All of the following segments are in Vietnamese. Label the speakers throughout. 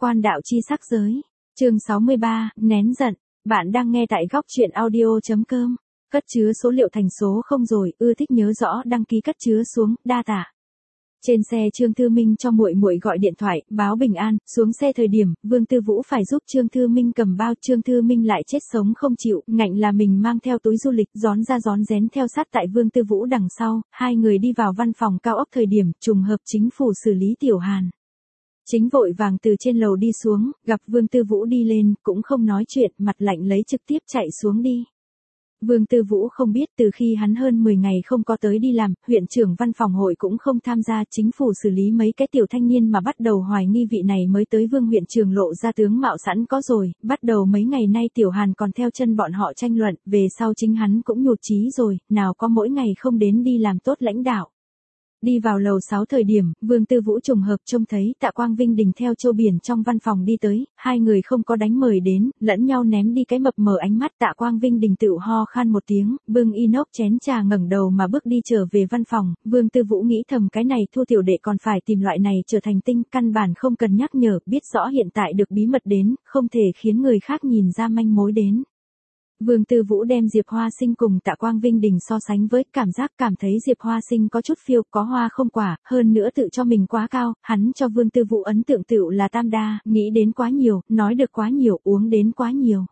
Speaker 1: Quan đạo chi sắc giới. Chương 63, nén giận. Bạn đang nghe tại góc truyện audio.com. Cất chứa số liệu thành số không rồi, ưa thích nhớ rõ đăng ký cất chứa xuống, đa tạ. Trên xe Trương Thư Minh cho muội muội gọi điện thoại, báo bình an, xuống xe thời điểm, Vương Tư Vũ phải giúp Trương Thư Minh cầm bao, Trương Thư Minh lại chết sống không chịu, ngạnh là mình mang theo túi du lịch, rón ra rón rén theo sát tại Vương Tư Vũ đằng sau, hai người đi vào văn phòng cao ốc thời điểm, trùng hợp chính phủ xử lý Tiểu Hàn. Chính vội vàng từ trên lầu đi xuống, gặp Vương Tư Vũ đi lên, cũng không nói chuyện, mặt lạnh lấy trực tiếp chạy xuống đi. Vương Tư Vũ không biết từ khi hắn hơn 10 ngày không có tới đi làm, huyện trưởng văn phòng hội cũng không tham gia, chính phủ xử lý mấy cái tiểu thanh niên mà bắt đầu hoài nghi vị này mới tới Vương huyện trưởng lộ ra tướng mạo sẵn có rồi, bắt đầu mấy ngày nay Tiểu Hàn còn theo chân bọn họ tranh luận, về sau chính hắn cũng nhụt chí rồi, nào có mỗi ngày không đến đi làm tốt lãnh đạo. Đi vào lầu 6 thời điểm, Vương Tư Vũ trùng hợp trông thấy Tạ Quang Vinh Đình theo Châu Biển trong văn phòng đi tới, hai người không có đánh mời đến, lẫn nhau ném đi cái mập mờ ánh mắt. Tạ Quang Vinh Đình tự ho khan một tiếng, bưng inox chén trà ngẩng đầu mà bước đi trở về văn phòng. Vương Tư Vũ nghĩ thầm cái này Thu tiểu đệ còn phải tìm loại này trở thành tinh, căn bản không cần nhắc nhở, biết rõ hiện tại được bí mật đến, không thể khiến người khác nhìn ra manh mối đến. Vương Tư Vũ đem Diệp Hoa Sinh cùng Tạ Quang Vinh Đình so sánh với, cảm thấy Diệp Hoa Sinh có chút phiêu, có hoa không quả, hơn nữa tự cho mình quá cao, hắn cho Vương Tư Vũ ấn tượng tựu là tam đa, nghĩ đến quá nhiều, nói được quá nhiều, uống đến quá nhiều.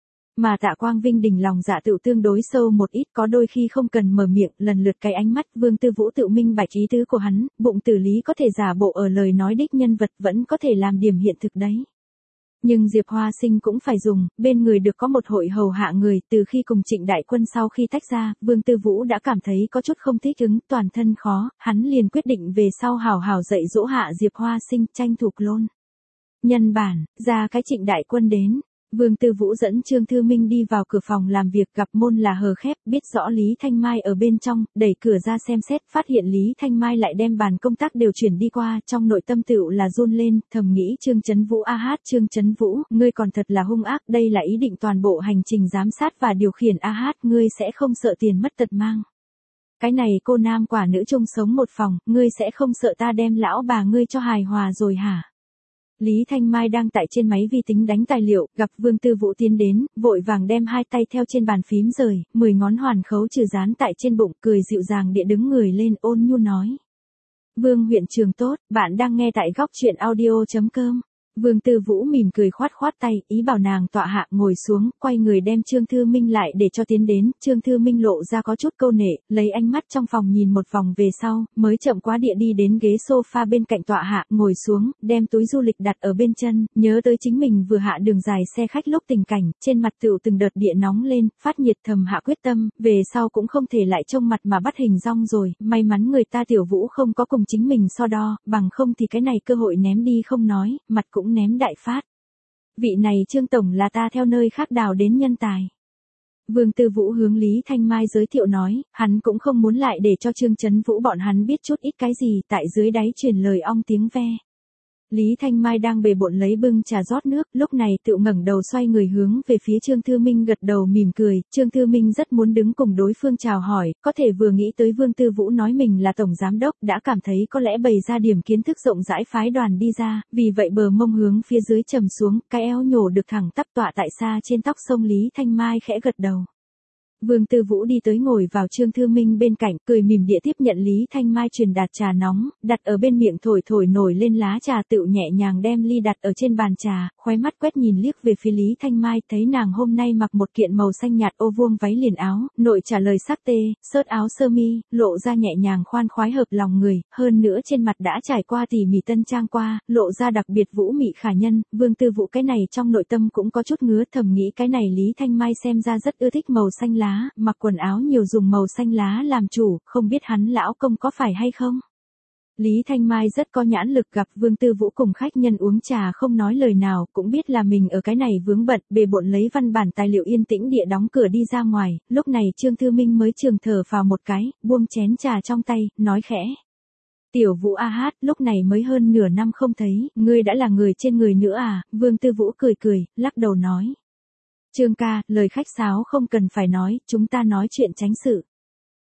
Speaker 1: Mà Tạ Quang Vinh Đình lòng dạ tựu tương đối sâu một ít, có đôi khi không cần mở miệng, lần lượt cái ánh mắt. Vương Tư Vũ tự minh bạch ý tứ của hắn, bụng tử lý có thể giả bộ ở lời nói đích nhân vật, vẫn có thể làm điểm hiện thực đấy. Nhưng Diệp Hoa Sinh cũng phải dùng, bên người được có một hội hầu hạ người, từ khi cùng Trịnh Đại Quân sau khi tách ra, Vương Tư Vũ đã cảm thấy có chút không thích ứng, toàn thân khó, hắn liền quyết định về sau hào hào dạy dỗ hạ Diệp Hoa Sinh, tranh thủ clone. Nhân bản, ra cái Trịnh Đại Quân đến. Vương Tư Vũ dẫn Trương Thư Minh đi vào cửa phòng làm việc, gặp môn là hờ khép, biết rõ Lý Thanh Mai ở bên trong, đẩy cửa ra xem xét, phát hiện Lý Thanh Mai lại đem bàn công tác đều chuyển đi qua, trong nội tâm tựu là run lên, thầm nghĩ Trương Chấn Vũ Trương Chấn Vũ, ngươi còn thật là hung ác, đây là ý định toàn bộ hành trình giám sát và điều khiển ngươi sẽ không sợ tiền mất tật mang. Cái này cô nam quả nữ chung sống một phòng, ngươi sẽ không sợ ta đem lão bà ngươi cho hài hòa rồi hả? Lý Thanh Mai đang tại trên máy vi tính đánh tài liệu, gặp Vương Tư Vũ tiến đến, vội vàng đem hai tay theo trên bàn phím rời, 10 ngón hoàn khấu trừ dán tại trên bụng, cười dịu dàng địa đứng người lên, ôn nhu nói. Vương huyện trường tốt, bạn đang nghe tại góc truyện audio.com. Vương Tư Vũ mỉm cười khoát khoát tay, ý bảo nàng tọa hạ ngồi xuống, quay người đem Trương Thư Minh lại để cho tiến đến. Trương Thư Minh lộ ra có chút câu nệ, lấy ánh mắt trong phòng nhìn một vòng về sau, mới chậm quá địa đi đến ghế sofa bên cạnh tọa hạ, ngồi xuống, đem túi du lịch đặt ở bên chân, nhớ tới chính mình vừa hạ đường dài xe khách lúc tình cảnh, trên mặt tựu từng đợt địa nóng lên, phát nhiệt thầm hạ quyết tâm, về sau cũng không thể lại trông mặt mà bắt hình dong rồi, may mắn người ta Tiểu Vũ không có cùng chính mình so đo, bằng không thì cái này cơ hội ném đi không nói, mặt cũng ném đại phát. Vị này Trương Tổng là ta theo nơi khác đào đến nhân tài. Vương Tư Vũ hướng Lý Thanh Mai giới thiệu nói, hắn cũng không muốn lại để cho Trương Chấn Vũ bọn hắn biết chút ít cái gì, tại dưới đáy truyền lời ong tiếng ve. Lý Thanh Mai đang bề bộn lấy bưng trà rót nước, lúc này tự ngẩng đầu xoay người hướng về phía Trương Thư Minh gật đầu mỉm cười, Trương Thư Minh rất muốn đứng cùng đối phương chào hỏi, có thể vừa nghĩ tới Vương Tư Vũ nói mình là tổng giám đốc, đã cảm thấy có lẽ bày ra điểm kiến thức rộng rãi phái đoàn đi ra, vì vậy bờ mông hướng phía dưới trầm xuống, cái eo nhổ được thẳng tắp tọa tại xa trên tóc sông. Lý Thanh Mai khẽ gật đầu. Vương Tư Vũ đi tới ngồi vào Trương Thư Minh bên cạnh, cười mỉm địa tiếp nhận Lý Thanh Mai truyền đạt trà nóng, đặt ở bên miệng thổi thổi nổi lên lá trà, tựu nhẹ nhàng đem ly đặt ở trên bàn trà, khóe mắt quét nhìn liếc về phía Lý Thanh Mai, thấy nàng hôm nay mặc một kiện màu xanh nhạt ô vuông váy liền áo, nội trả lời sắc tê, sớt áo sơ mi, lộ ra nhẹ nhàng khoan khoái hợp lòng người, hơn nữa trên mặt đã trải qua tỉ mỉ tân trang qua, lộ ra đặc biệt vũ mị khả nhân. Vương Tư Vũ cái này trong nội tâm cũng có chút ngứa, thầm nghĩ cái này Lý Thanh Mai xem ra rất ưa thích màu xanh lá, mặc quần áo nhiều dùng màu xanh lá làm chủ, không biết hắn lão công có phải hay không? Lý Thanh Mai rất có nhãn lực, gặp Vương Tư Vũ cùng khách nhân uống trà không nói lời nào, cũng biết là mình ở cái này vướng bận, bề bộn lấy văn bản tài liệu yên tĩnh địa đóng cửa đi ra ngoài, lúc này Trương Thư Minh mới trường thở phào một cái, buông chén trà trong tay, nói khẽ. Tiểu Vũ lúc này mới hơn nửa năm không thấy, ngươi đã là người trên người nữa à? Vương Tư Vũ cười cười, lắc đầu nói. Trương ca, lời khách sáo không cần phải nói, chúng ta nói chuyện tránh sự.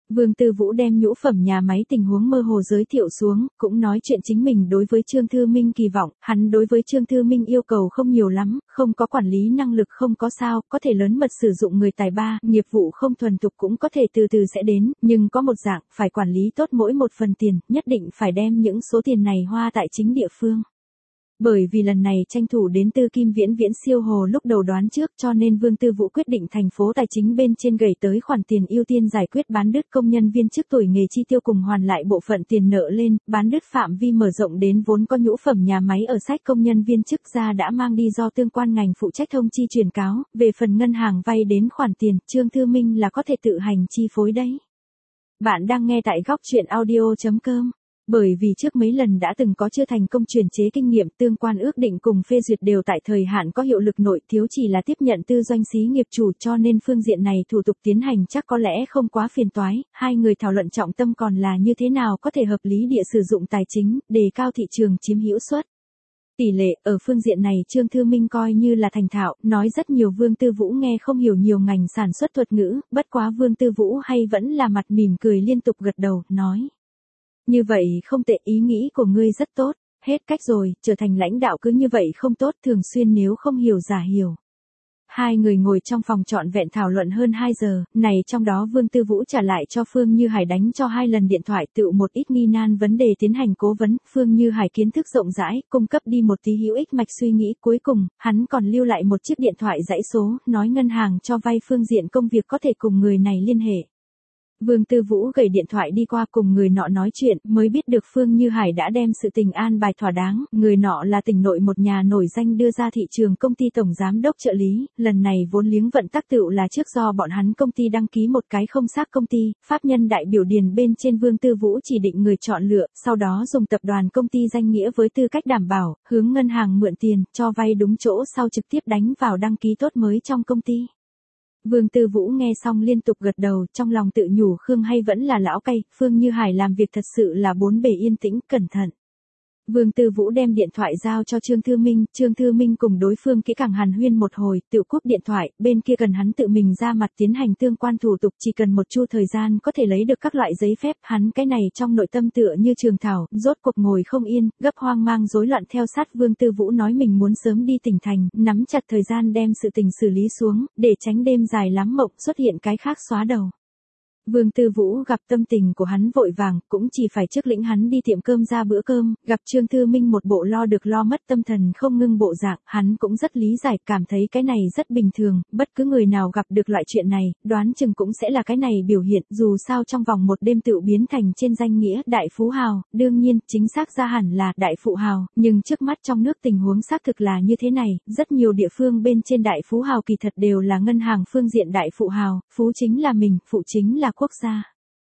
Speaker 1: Vương Tư Vũ đem nhũ phẩm nhà máy tình huống mơ hồ giới thiệu xuống, cũng nói chuyện chính mình đối với Trương Thư Minh kỳ vọng, hắn đối với Trương Thư Minh yêu cầu không nhiều lắm, không có quản lý năng lực không có sao, có thể lớn mật sử dụng người tài ba, nghiệp vụ không thuần thục cũng có thể từ từ sẽ đến, nhưng có một dạng, phải quản lý tốt mỗi một phần tiền, nhất định phải đem những số tiền này hoa tại chính địa phương. Bởi vì lần này tranh thủ đến Tư Kim Viễn Viễn siêu hồ lúc đầu đoán trước cho nên Vương Tư Vũ quyết định thành phố tài chính bên trên gầy tới khoản tiền ưu tiên giải quyết bán đứt công nhân viên chức tuổi nghề chi tiêu cùng hoàn lại bộ phận tiền nợ lên, bán đứt phạm vi mở rộng đến vốn có nhũ phẩm nhà máy ở sách công nhân viên chức ra đã mang đi do tương quan ngành phụ trách thông chi truyền cáo, về phần ngân hàng vay đến khoản tiền, Trương Thư Minh là có thể tự hành chi phối đấy. Bạn đang nghe tại góc truyện audio.com. Bởi vì trước mấy lần đã từng có chưa thành công chuyển chế kinh nghiệm tương quan ước định cùng phê duyệt đều tại thời hạn có hiệu lực nội thiếu chỉ là tiếp nhận tư doanh xí nghiệp chủ cho nên phương diện này thủ tục tiến hành chắc có lẽ không quá phiền toái, hai người thảo luận trọng tâm còn là như thế nào có thể hợp lý địa sử dụng tài chính, đề cao thị trường chiếm hữu suất. Tỷ lệ, ở phương diện này Trương Thư Minh coi như là thành thạo, nói rất nhiều Vương Tư Vũ nghe không hiểu nhiều ngành sản xuất thuật ngữ, bất quá Vương Tư Vũ hay vẫn là mặt mỉm cười liên tục gật đầu, nói. Như vậy không tệ, ý nghĩ của ngươi rất tốt, hết cách rồi, trở thành lãnh đạo cứ như vậy không tốt, thường xuyên nếu không hiểu giả hiểu. Hai người ngồi trong phòng trọn vẹn thảo luận hơn 2 giờ, này trong đó Vương Tư Vũ trả lại cho Phương Như Hải đánh cho 2 lần điện thoại tự một ít nghi nan vấn đề tiến hành cố vấn, Phương Như Hải kiến thức rộng rãi, cung cấp đi một tí hữu ích mạch suy nghĩ, cuối cùng, hắn còn lưu lại một chiếc điện thoại dãy số, nói ngân hàng cho vay phương diện công việc có thể cùng người này liên hệ. Vương Tư Vũ gửi điện thoại đi qua cùng người nọ nói chuyện, mới biết được Phương Như Hải đã đem sự tình an bài thỏa đáng, người nọ là tỉnh nội một nhà nổi danh đưa ra thị trường công ty tổng giám đốc trợ lý, lần này vốn liếng vận tắc tựu là trước do bọn hắn công ty đăng ký một cái không xác công ty, pháp nhân đại biểu điền bên trên Vương Tư Vũ chỉ định người chọn lựa, sau đó dùng tập đoàn công ty danh nghĩa với tư cách đảm bảo, hướng ngân hàng mượn tiền, cho vay đúng chỗ sau trực tiếp đánh vào đăng ký tốt mới trong công ty. Vương Tư Vũ nghe xong liên tục gật đầu, trong lòng tự nhủ Khương hay vẫn là lão cay, Phương Như Hải làm việc thật sự là bốn bề yên tĩnh, cẩn thận. Vương Tư Vũ đem điện thoại giao cho Trương Thư Minh cùng đối phương kỹ càng hàn huyên một hồi, tự cúp điện thoại, bên kia cần hắn tự mình ra mặt tiến hành tương quan thủ tục, chỉ cần một chu thời gian có thể lấy được các loại giấy phép, hắn cái này trong nội tâm tựa như trường thảo, rốt cuộc ngồi không yên, gấp hoang mang rối loạn theo sát Vương Tư Vũ nói mình muốn sớm đi tỉnh thành, nắm chặt thời gian đem sự tình xử lý xuống, để tránh đêm dài lắm mộng xuất hiện cái khác xóa đầu. Vương Tư Vũ gặp tâm tình của hắn vội vàng, cũng chỉ phải trước lĩnh hắn đi tiệm cơm ra bữa cơm, gặp Trương Thư Minh một bộ lo được lo mất tâm thần không ngưng bộ dạng, hắn cũng rất lý giải, cảm thấy cái này rất bình thường, bất cứ người nào gặp được loại chuyện này, đoán chừng cũng sẽ là cái này biểu hiện, dù sao trong vòng một đêm tự biến thành trên danh nghĩa đại phú hào, đương nhiên, chính xác ra hẳn là đại phụ hào, nhưng trước mắt trong nước tình huống xác thực là như thế này, rất nhiều địa phương bên trên đại phú hào kỳ thật đều là ngân hàng phương diện đại phụ hào, phú chính là mình, phụ chính là quốc gia.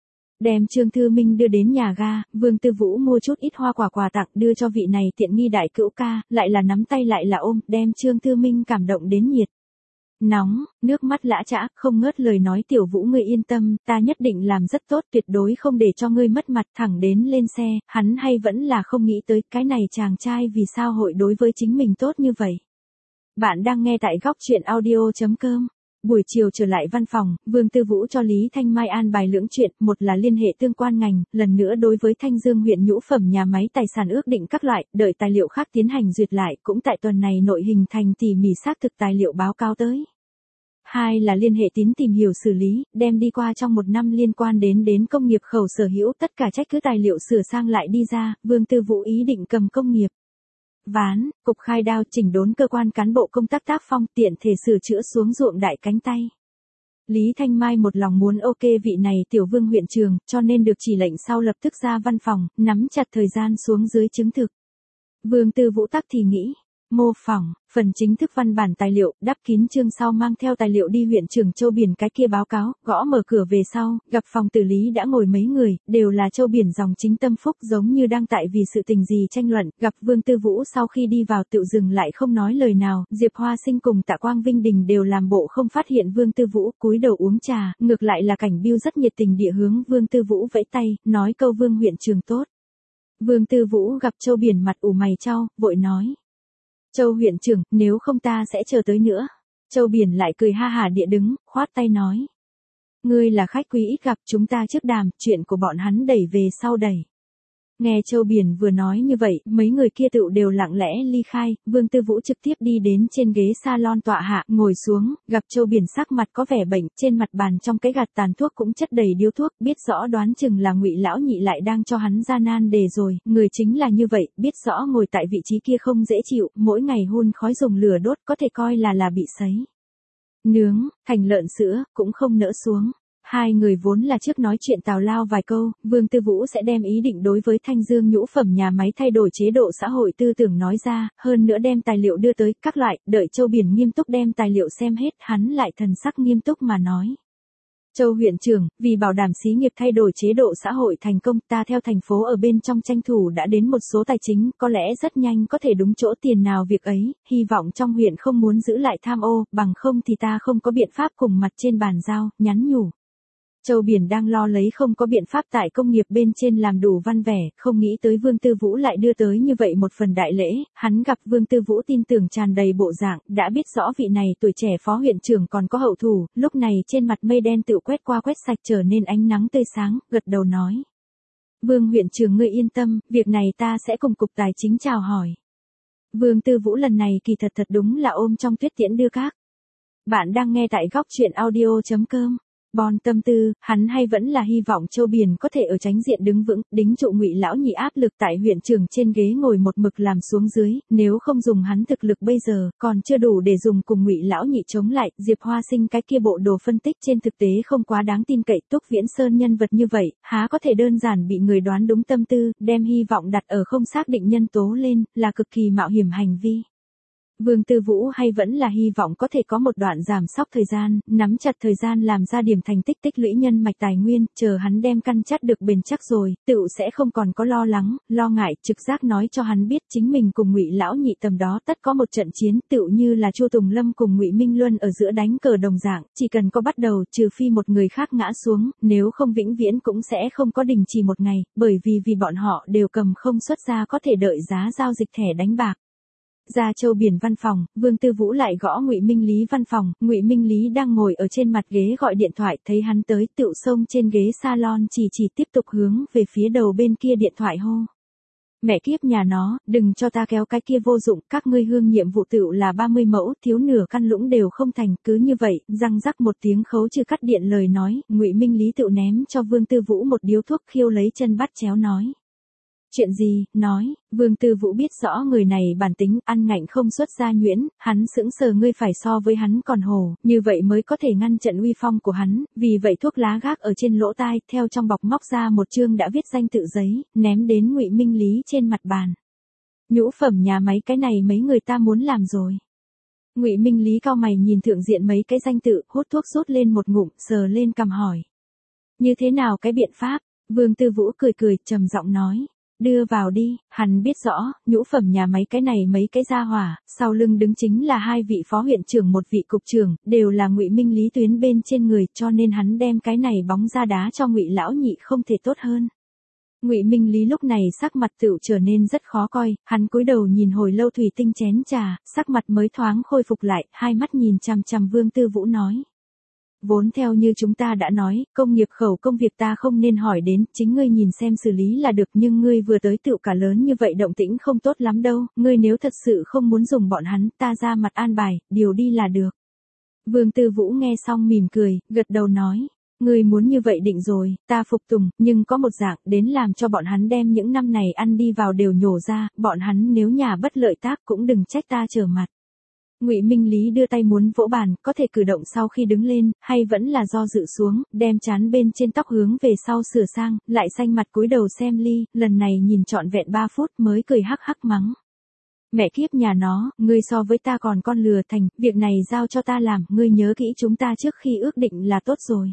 Speaker 1: Đem Trương Thư Minh đưa đến nhà ga, Vương Tư Vũ mua chút ít hoa quả quà tặng đưa cho vị này tiện nghi đại cữu ca, lại là nắm tay lại là ôm, đem Trương Thư Minh cảm động đến nhiệt. Nóng, nước mắt lã chã, không ngớt lời nói Tiểu Vũ ngươi yên tâm, ta nhất định làm rất tốt, tuyệt đối không để cho ngươi mất mặt, thẳng đến lên xe, hắn hay vẫn là không nghĩ tới cái này chàng trai vì sao hội đối với chính mình tốt như vậy. Bạn đang nghe tại góc truyện audio.com. Buổi chiều trở lại văn phòng, Vương Tư Vũ cho Lý Thanh Mai an bài lưỡng chuyện, một là liên hệ tương quan ngành, lần nữa đối với Thanh Dương huyện nhũ phẩm nhà máy tài sản ước định các loại, đợi tài liệu khác tiến hành duyệt lại, cũng tại tuần này nội hình thành tỉ mỉ xác thực tài liệu báo cáo tới. Hai là liên hệ tín tìm hiểu xử lý, đem đi qua trong một năm liên quan đến công nghiệp khẩu sở hữu tất cả trách cứ tài liệu sửa sang lại đi ra, Vương Tư Vũ ý định cầm công nghiệp. Ván, cục khai đao chỉnh đốn cơ quan cán bộ công tác tác phong tiện thể sửa chữa xuống ruộng đại cánh tay. Lý Thanh Mai một lòng muốn ok vị này tiểu Vương huyện trường, cho nên được chỉ lệnh sau lập tức ra văn phòng, nắm chặt thời gian xuống dưới chứng thực. Vương Tư Vũ tắc thì nghĩ, mô phỏng, phần chính thức văn bản tài liệu, đắp kín chương sau mang theo tài liệu đi huyện trưởng Châu Biển cái kia báo cáo, gõ mở cửa về sau, gặp phòng tử lý đã ngồi mấy người, đều là Châu Biển dòng chính tâm phúc giống như đang tại vì sự tình gì tranh luận, gặp Vương Tư Vũ sau khi đi vào tự dừng lại không nói lời nào, Diệp Hoa Sinh cùng Tạ Quang Vinh Đình đều làm bộ không phát hiện Vương Tư Vũ, cúi đầu uống trà, ngược lại là Cảnh Biêu rất nhiệt tình địa hướng Vương Tư Vũ vẫy tay, nói câu Vương huyện trường tốt. Vương Tư Vũ gặp Châu Biển mặt ủ mày chau, vội nói. Châu huyện trưởng, nếu không ta sẽ chờ tới nữa. Châu Biển lại cười ha hả địa đứng, khoát tay nói. Ngươi là khách quý ít gặp, chúng ta trước đàm, chuyện của bọn hắn đẩy về sau đẩy. Nghe Châu Biển vừa nói như vậy, mấy người kia tựu đều lặng lẽ ly khai, Vương Tư Vũ trực tiếp đi đến trên ghế salon tọa hạ, ngồi xuống, gặp Châu Biển sắc mặt có vẻ bệnh, trên mặt bàn trong cái gạt tàn thuốc cũng chất đầy điếu thuốc, biết rõ đoán chừng là Ngụy lão nhị lại đang cho hắn ra nan đề rồi, người chính là như vậy, biết rõ ngồi tại vị trí kia không dễ chịu, mỗi ngày hun khói dùng lửa đốt có thể coi là bị sấy nướng, thành lợn sữa, cũng không nỡ xuống. Hai người vốn là trước nói chuyện tào lao vài câu, Vương Tư Vũ sẽ đem ý định đối với Thanh Dương nhũ phẩm nhà máy thay đổi chế độ xã hội tư tưởng nói ra, hơn nữa đem tài liệu đưa tới, các loại, đợi Châu Biển nghiêm túc đem tài liệu xem hết, hắn lại thần sắc nghiêm túc mà nói. Châu huyện trưởng, vì bảo đảm xí nghiệp thay đổi chế độ xã hội thành công, ta theo thành phố ở bên trong tranh thủ đã đến một số tài chính, có lẽ rất nhanh có thể đúng chỗ tiền nào việc ấy, hy vọng trong huyện không muốn giữ lại tham ô, bằng không thì ta không có biện pháp cùng mặt trên bàn giao, nhắn nhủ. Châu Biển đang lo lấy không có biện pháp tại công nghiệp bên trên làm đủ văn vẻ, không nghĩ tới Vương Tư Vũ lại đưa tới như vậy một phần đại lễ, hắn gặp Vương Tư Vũ tin tưởng tràn đầy bộ dạng, đã biết rõ vị này tuổi trẻ phó huyện trưởng còn có hậu thủ, lúc này trên mặt mây đen tự quét qua quét sạch trở nên ánh nắng tươi sáng, gật đầu nói. Vương huyện trưởng ngươi yên tâm, việc này ta sẽ cùng cục tài chính chào hỏi. Vương Tư Vũ lần này kỳ thật đúng là ôm trong tuyết tiễn đưa các. Bạn đang nghe tại góc truyện audio.com. Bon tâm tư, hắn hay vẫn là hy vọng Châu Biển có thể ở chánh diện đứng vững, đính trụ Ngụy lão nhị áp lực tại huyện trưởng trên ghế ngồi một mực làm xuống dưới, nếu không dùng hắn thực lực bây giờ, còn chưa đủ để dùng cùng Ngụy lão nhị chống lại, Diệp Hoa Sinh cái kia bộ đồ phân tích trên thực tế không quá đáng tin cậy, Túc Viễn Sơn nhân vật như vậy, há có thể đơn giản bị người đoán đúng tâm tư, đem hy vọng đặt ở không xác định nhân tố lên, là cực kỳ mạo hiểm hành vi. Vương Tư Vũ hay vẫn là hy vọng có thể có một đoạn giảm sóc thời gian, nắm chặt thời gian làm ra điểm thành tích tích lũy nhân mạch tài nguyên, chờ hắn đem căn chắc được bền chắc rồi, tựu sẽ không còn có lo lắng, lo ngại, trực giác nói cho hắn biết chính mình cùng Ngụy lão nhị tầm đó tất có một trận chiến, tựu như là Chu Tùng Lâm cùng Ngụy Minh Luân ở giữa đánh cờ đồng dạng, chỉ cần có bắt đầu, trừ phi một người khác ngã xuống, nếu không vĩnh viễn cũng sẽ không có đình chỉ một ngày, bởi vì bọn họ đều cầm không xuất ra có thể đợi giá giao dịch thẻ đánh bạc. Ra Châu Biển văn phòng, Vương Tư Vũ lại gõ Ngụy Minh Lý văn phòng, Ngụy Minh Lý đang ngồi ở trên mặt ghế gọi điện thoại, thấy hắn tới, tựu xông trên ghế salon chỉ tiếp tục hướng về phía đầu bên kia điện thoại hô. Mẹ kiếp nhà nó, đừng cho ta kéo cái kia vô dụng, các ngươi hương nhiệm vụ tựu là 30 mẫu, thiếu nửa căn lũng đều không thành, cứ như vậy, răng rắc một tiếng khấu trừ cắt điện lời nói, Ngụy Minh Lý tựu ném cho Vương Tư Vũ một điếu thuốc khiêu lấy chân bắt chéo nói. Chuyện gì, nói, Vương Tư Vũ biết rõ người này bản tính, ăn ngạnh không xuất ra nhuyễn, hắn sững sờ ngươi phải so với hắn còn hồ, như vậy mới có thể ngăn trận uy phong của hắn, vì vậy thuốc lá gác ở trên lỗ tai, theo trong bọc móc ra một chương đã viết danh tự giấy, ném đến Ngụy Minh Lý trên mặt bàn. Nhũ phẩm nhà máy cái này mấy người ta muốn làm rồi. Ngụy Minh Lý cau mày nhìn thượng diện mấy cái danh tự, hút thuốc rút lên một ngụm, sờ lên cằm hỏi. Như thế nào cái biện pháp? Vương Tư Vũ cười, trầm giọng nói. Đưa vào đi, hắn biết rõ, nhũ phẩm nhà máy cái này mấy cái gia hỏa, sau lưng đứng chính là hai vị phó huyện trưởng một vị cục trưởng, đều là Ngụy Minh Lý tuyến bên trên người, cho nên hắn đem cái này bóng ra đá cho Ngụy lão nhị không thể tốt hơn. Ngụy Minh Lý lúc này sắc mặt tựu trở nên rất khó coi, hắn cúi đầu nhìn hồi lâu thủy tinh chén trà, sắc mặt mới thoáng khôi phục lại, hai mắt nhìn chằm chằm Vương Tư Vũ nói. Vốn theo như chúng ta đã nói, công nghiệp khẩu công việc ta không nên hỏi đến, chính ngươi nhìn xem xử lý là được, nhưng ngươi vừa tới tựu cả lớn như vậy động tĩnh không tốt lắm đâu, ngươi nếu thật sự không muốn dùng bọn hắn, ta ra mặt an bài, điều đi là được. Vương Tư Vũ nghe xong mỉm cười, gật đầu nói, ngươi muốn như vậy định rồi, ta phục tùng, nhưng có một dạng, đến làm cho bọn hắn đem những năm này ăn đi vào đều nhổ ra, bọn hắn nếu nhà bất lợi tác cũng đừng trách ta trở mặt. Ngụy Minh Lý đưa tay muốn vỗ bàn, có thể cử động sau khi đứng lên, hay vẫn là do dự xuống, đem trán bên trên tóc hướng về sau sửa sang, lại xanh mặt cúi đầu xem ly, lần này nhìn trọn vẹn 3 phút mới cười hắc hắc mắng. Mẹ kiếp nhà nó, ngươi so với ta còn con lừa thành, việc này giao cho ta làm, ngươi nhớ kỹ chúng ta trước khi ước định là tốt rồi.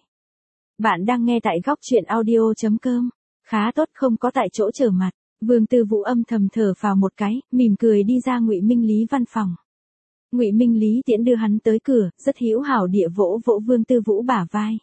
Speaker 1: Bạn đang nghe tại góc truyện audio.com, khá tốt không có tại chỗ trở mặt, Vương Tư Vũ âm thầm thở phào một cái, mỉm cười đi ra Ngụy Minh Lý văn phòng. Ngụy Minh Lý tiễn đưa hắn tới cửa, rất hữu hảo địa vỗ Vương Tư Vũ bả vai.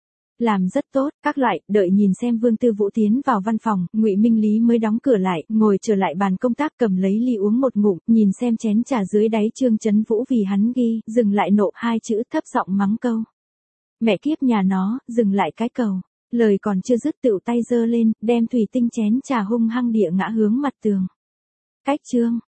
Speaker 1: Làm rất tốt, các loại, đợi nhìn xem Vương Tư Vũ tiến vào văn phòng, Ngụy Minh Lý mới đóng cửa lại, ngồi trở lại bàn công tác cầm lấy ly uống một ngụm, nhìn xem chén trà dưới đáy Trương Chấn Vũ vì hắn ghi, dừng lại nộ 2 chữ thấp giọng mắng câu. Mẹ kiếp nhà nó, dừng lại cái cầu. Lời còn chưa dứt tựu tay giơ lên, đem thủy tinh chén trà hung hăng địa ngã hướng mặt tường. Cách chương.